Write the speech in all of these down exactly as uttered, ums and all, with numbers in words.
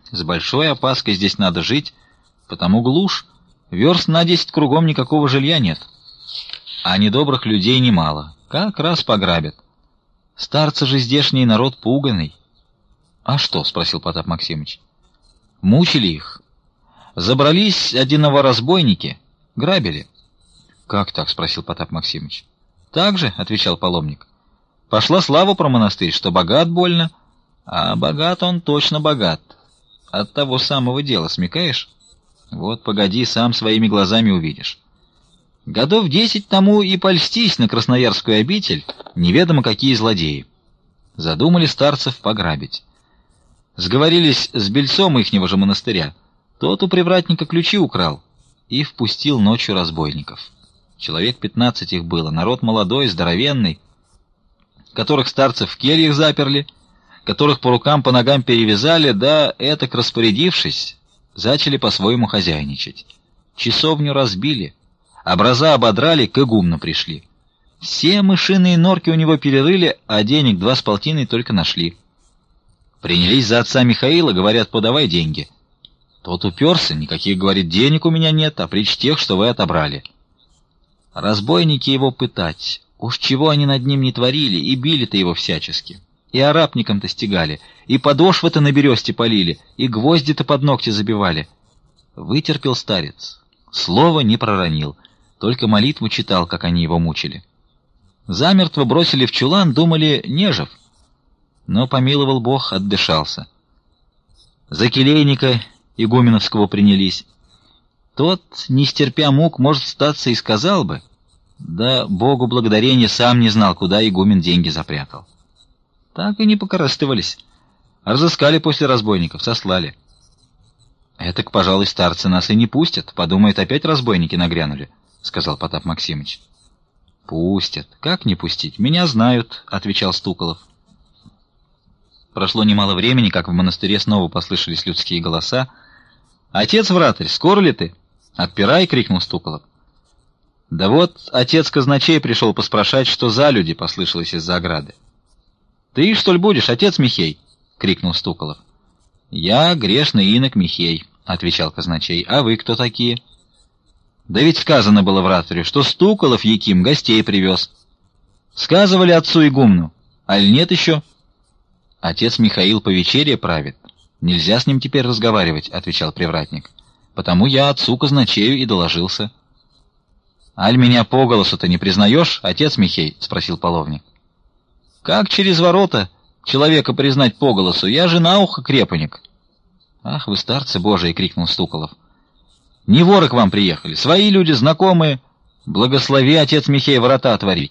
С большой опаской здесь надо жить, потому глушь. Верст на десять кругом никакого жилья нет. А недобрых людей немало. Как раз пограбят. Старцы же здешний народ пуганый. — А что? — спросил Потап Максимыч. — Мучили их. Забрались одиново разбойники, грабили. — Как так? — спросил Потап Максимыч. — Так же, — отвечал паломник. Пошла слава про монастырь, что богат больно, а богат он точно богат. От того самого дела, смекаешь? Вот погоди, сам своими глазами увидишь. Годов десять тому и польстись на красноярскую обитель неведомо какие злодеи. Задумали старцев пограбить. Сговорились с бельцом ихнего же монастыря. Тот у привратника ключи украл и впустил ночью разбойников. Человек пятнадцать их было, народ молодой, здоровенный, которых старцев в кельях заперли, которых по рукам, по ногам перевязали, да, этак распорядившись, зачали по-своему хозяйничать. Часовню разбили, образа ободрали, к игумну пришли. Все мышиные норки у него перерыли, а денег два с полтиной только нашли. Принялись за отца Михаила, говорят, подавай деньги. Тот уперся, никаких, говорит, денег у меня нет, а причь тех, что вы отобрали. Разбойники его пытать, уж чего они над ним не творили, и били-то его всячески. И арапником-то стегали, и подошвы-то на бересте полили, и гвозди-то под ногти забивали. Вытерпел старец, слова не проронил, только молитву читал, как они его мучили. Замертво бросили в чулан, думали, нежив. Но помиловал Бог, отдышался. За келейника игуменовского принялись. Тот, не стерпя мук, может, статься и сказал бы, да Богу благодарение сам не знал, куда игумен деньги запрятал. Так и не покорыстывались. Разыскали после разбойников, сослали. «Этак, пожалуй, старцы нас и не пустят. Подумают, опять разбойники нагрянули», — сказал Потап Максимыч. «Пустят. Как не пустить? Меня знают», — отвечал Стуколов. Прошло немало времени, как в монастыре снова послышались людские голоса. «Отец вратарь, скоро ли ты?» «Отпирай!» — крикнул Стуколов. «Да вот отец казначей пришел поспрашать, что за люди», — послышалось из-за ограды. «Ты, что ли, будешь, отец Михей?» — крикнул Стуколов. «Я грешный инок Михей», — отвечал казначей. «А вы кто такие?» «Да ведь сказано было вратарю, что Стуколов Яким гостей привез. Сказывали отцу игумну, аль нет еще?» «Отец Михаил по вечере правит. Нельзя с ним теперь разговаривать», — отвечал привратник. «Потому я отцу казначею и доложился». «Аль меня по голосу-то не признаешь, отец Михей?» — спросил половник. «Как через ворота человека признать по голосу? Я же на ухо крепоник». «Ах вы, старцы божии!» — крикнул Стуколов. «Не воры к вам приехали, свои люди, знакомые. Благослови, отец Михей, ворота отворить».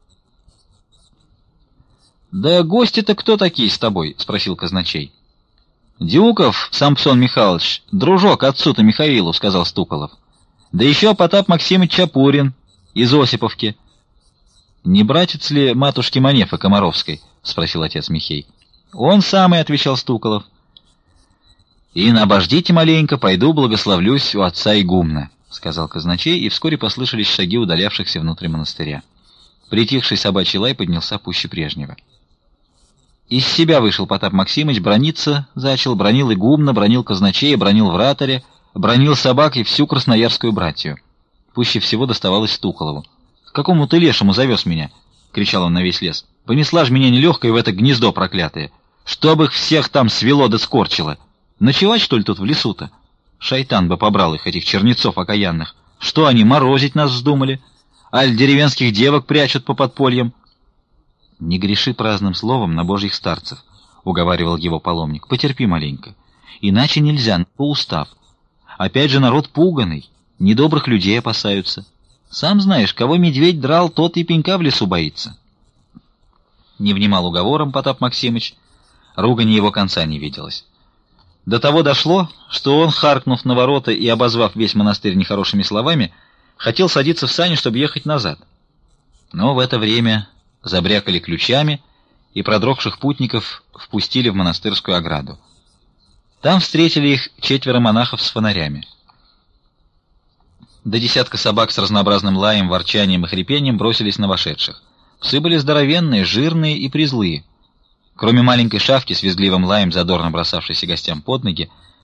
«Да гости-то кто такие с тобой?» — спросил казначей. «Дюков Самсон Михайлович, дружок отцу-то Михаилу», — сказал Стуколов. «Да еще Потап Максимыч Чапурин из Осиповки». «Не братец ли матушки Манефы Комаровской?» — спросил отец Михей. «Он самый», — отвечал Стуколов. «И обождите маленько, пойду благословлюсь у отца игумна», — сказал казначей, и вскоре послышались шаги удалявшихся внутрь монастыря. Притихший собачий лай поднялся пуще прежнего. Из себя вышел Потап Максимыч, браниться зачал, бранил игумна, бранил казначея, бранил вратаря, бранил собак и всю красноярскую братью. Пуще всего доставалось Стуколову. «К какому ты лешему завез меня?» — кричал он на весь лес. «Понесла ж меня нелегкой в это гнездо проклятое! Чтоб их всех там свело да скорчило! Ночевать, что ли, тут в лесу-то? Шайтан бы побрал их, этих чернецов окаянных! Что они, морозить нас вздумали? Аль деревенских девок прячут по подпольям?» «Не греши праздным словом на божьих старцев», — уговаривал его паломник. «Потерпи маленько. Иначе нельзя, по устав. Опять же народ пуганый, недобрых людей опасаются. Сам знаешь, кого медведь драл, тот и пенька в лесу боится». Не внимал уговорам Потап Максимыч, ругани его конца не виделось. До того дошло, что он, харкнув на ворота и обозвав весь монастырь нехорошими словами, хотел садиться в сани, чтобы ехать назад. Но в это время забрякали ключами, и продрогших путников впустили в монастырскую ограду. Там встретили их четверо монахов с фонарями. До десятка собак с разнообразным лаем, ворчанием и хрипением бросились на вошедших. Псы были здоровенные, жирные и призлые. Кроме маленькой шавки с визгливым лаем, задорно бросавшейся гостям под ноги,